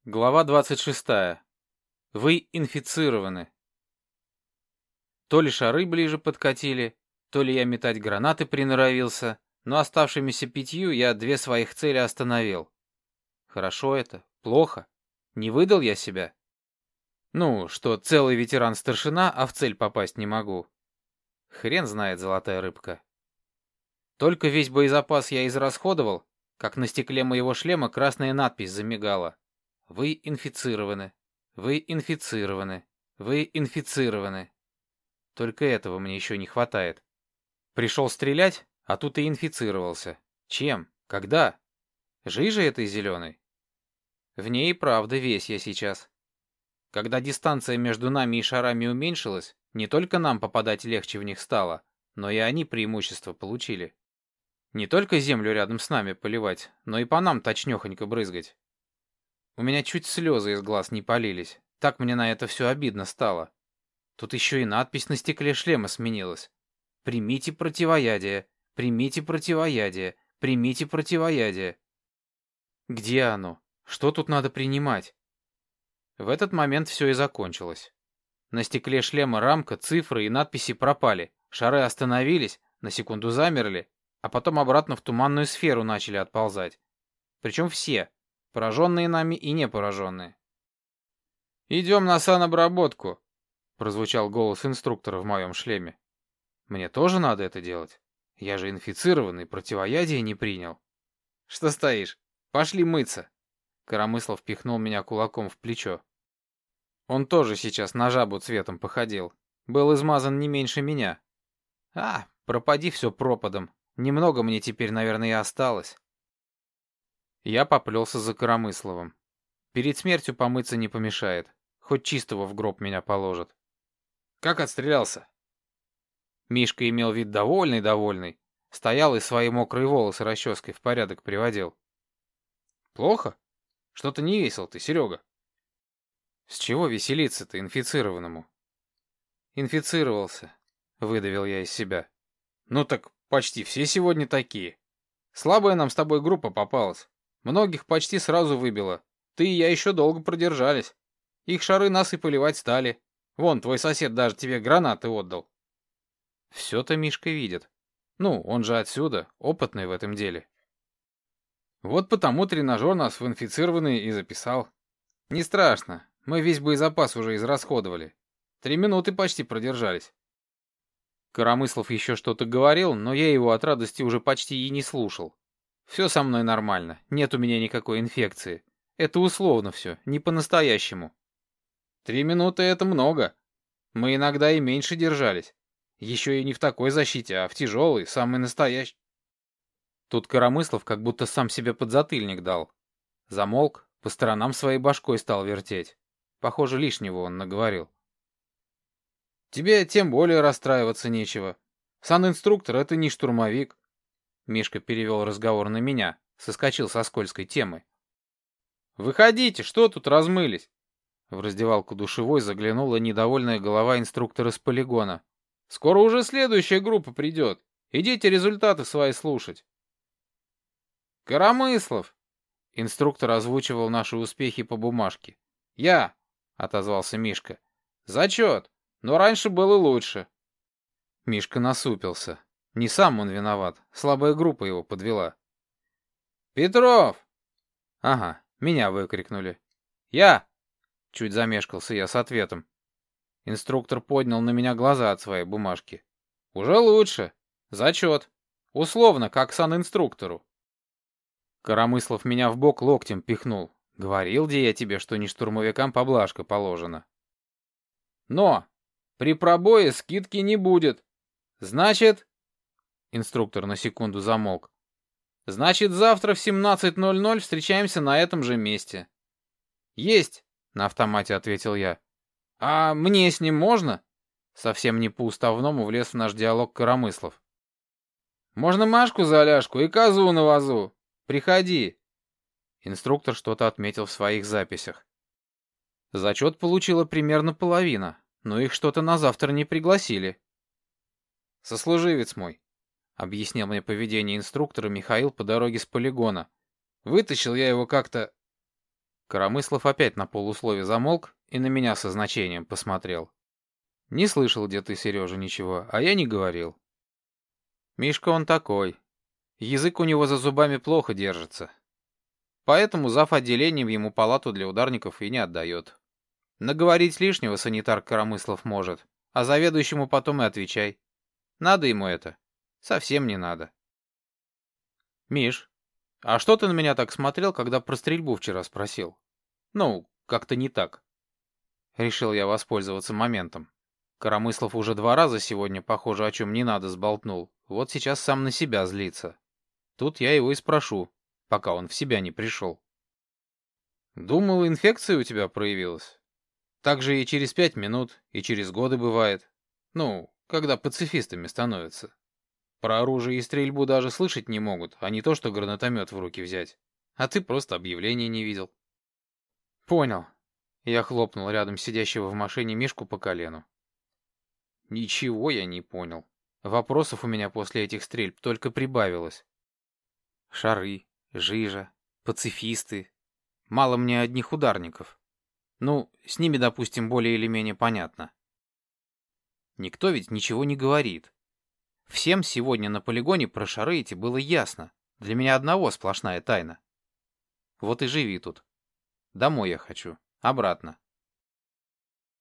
Глава 26. Вы инфицированы. То ли шары ближе подкатили, то ли я метать гранаты приноровился, но оставшимися 5 я 2 своих цели остановил. Хорошо это? Плохо? Не выдал я себя? Ну, что целый ветеран-старшина, а в цель попасть не могу. Хрен знает, золотая рыбка. Только весь боезапас я израсходовал, как на стекле моего шлема красная надпись замигала. Вы инфицированы. Вы инфицированы. Вы инфицированы. Только этого мне еще не хватает. Пришел стрелять, а тут и инфицировался. Чем? Когда? Жижей этой зеленой? В ней и правда весь я сейчас. Когда дистанция между нами и шарами уменьшилась, не только нам попадать легче в них стало, но и они преимущество получили. Не только землю рядом с нами поливать, но и по нам точнёхонько брызгать. У меня чуть слезы из глаз не полились. Так мне на это все обидно стало. Тут еще и надпись на стекле шлема сменилась. «Примите противоядие! Примите противоядие! Примите противоядие!» Где оно? Что тут надо принимать? В этот момент все и закончилось. На стекле шлема рамка, цифры и надписи пропали. Шары остановились, на секунду замерли, а потом обратно в туманную сферу начали отползать. Причем все. Пораженные нами и не пораженные. «Идем на санобработку», — прозвучал голос инструктора в моем шлеме. «Мне тоже надо это делать? Я же инфицированный, противоядие не принял». «Что стоишь? Пошли мыться!» Коромыслов пихнул меня кулаком в плечо. Он тоже сейчас на жабу цветом походил. Был измазан не меньше меня. Пропади все пропадом. Немного мне теперь, наверное, и осталось. Я поплелся за Коромысловым. Перед смертью помыться не помешает. Хоть чистого в гроб меня положат. Как отстрелялся? Мишка имел вид довольный. Стоял и свои мокрые волосы расческой в порядок приводил. Плохо? Что-то не весел ты, Серега. С чего веселиться-то инфицированному? Инфицировался, выдавил я из себя. Ну так почти все сегодня такие. Слабая нам с тобой группа попалась. Многих почти сразу выбило. Ты и я еще долго продержались. Их шары нас и поливать стали. Вон, твой сосед даже тебе гранаты отдал. Все-то Мишка видит. Ну, он же отсюда, опытный в этом деле. Вот потому тренажер нас в инфицированные и записал. Не страшно, мы весь боезапас уже израсходовали. 3 минуты почти продержались. Коромыслов еще что-то говорил, но я его от радости уже почти и не слушал. Все со мной нормально, нет у меня никакой инфекции. Это условно все, не по-настоящему. 3 минуты — это много. Мы иногда и меньше держались. Еще и не в такой защите, а в тяжелой, самый настоящий. Тут Коромыслов как будто сам себе подзатыльник дал. Замолк, по сторонам своей башкой стал вертеть. Похоже, лишнего он наговорил. Тебе тем более расстраиваться нечего. Санинструктор — это не штурмовик. Мишка перевел разговор на меня, соскочил со скользкой темы. «Выходите, что тут размылись?» В раздевалку душевой заглянула недовольная голова инструктора с полигона. «Скоро уже следующая группа придет. Идите результаты свои слушать». «Коромыслов!» Инструктор озвучивал наши успехи по бумажке. «Я!» — отозвался Мишка. «Зачет! Но раньше было лучше». Мишка насупился. Не сам он виноват, слабая группа его подвела. «Петров!» Ага, меня выкрикнули. «Я!» Чуть замешкался я с ответом. Инструктор поднял на меня глаза от своей бумажки. «Уже лучше. Зачет. Условно, как санинструктору». Коромыслов меня в бок локтем пихнул. Говорил где я тебе, что не штурмовикам поблажка положена. «Но при пробое скидки не будет. Значит...» Инструктор на секунду замолк. «Значит, завтра в 17:00 встречаемся на этом же месте». «Есть!» — на автомате ответил я. «А мне с ним можно?» Совсем не по-уставному влез в наш диалог Коромыслов. «Можно Машку за ляжку и козу на вазу. Приходи». Инструктор что-то отметил в своих записях. Зачет получила примерно половина, но их что-то на завтра не пригласили. «Сослуживец мой», — объяснил мне поведение инструктора Михаил по дороге с полигона. «Вытащил я его как-то...» Коромыслов опять на полуслове замолк и на меня со значением посмотрел. Не слышал, где ты, Сережа, ничего, а я не говорил. Мишка он такой. Язык у него за зубами плохо держится. Поэтому зав. Отделением ему палату для ударников и не отдает. Наговорить лишнего санитар Коромыслов может, а заведующему потом и отвечай. Надо ему это? Совсем не надо. Миш, а что ты на меня так смотрел, когда про стрельбу вчера спросил? Ну, как-то не так. Решил я воспользоваться моментом. Коромыслов уже 2 раза сегодня, похоже, о чем не надо, сболтнул. Вот сейчас сам на себя злится. Тут я его и спрошу, пока он в себя не пришел. Думал, инфекция у тебя проявилась. Так же и через 5 минут, и через годы бывает. Ну, когда пацифистами становятся. Про оружие и стрельбу даже слышать не могут, а не то, что гранатомет в руки взять. А ты просто объявления не видел. Понял. Я хлопнул рядом сидящего в машине Мишку по колену. Ничего я не понял. Вопросов у меня после этих стрельб только прибавилось. Шары, жижа, пацифисты. Мало мне одних ударников. Ну, с ними, допустим, более или менее понятно. Никто ведь ничего не говорит. Всем сегодня на полигоне про шары эти было ясно. Для меня одного сплошная тайна. Вот и живи тут. Домой я хочу. Обратно.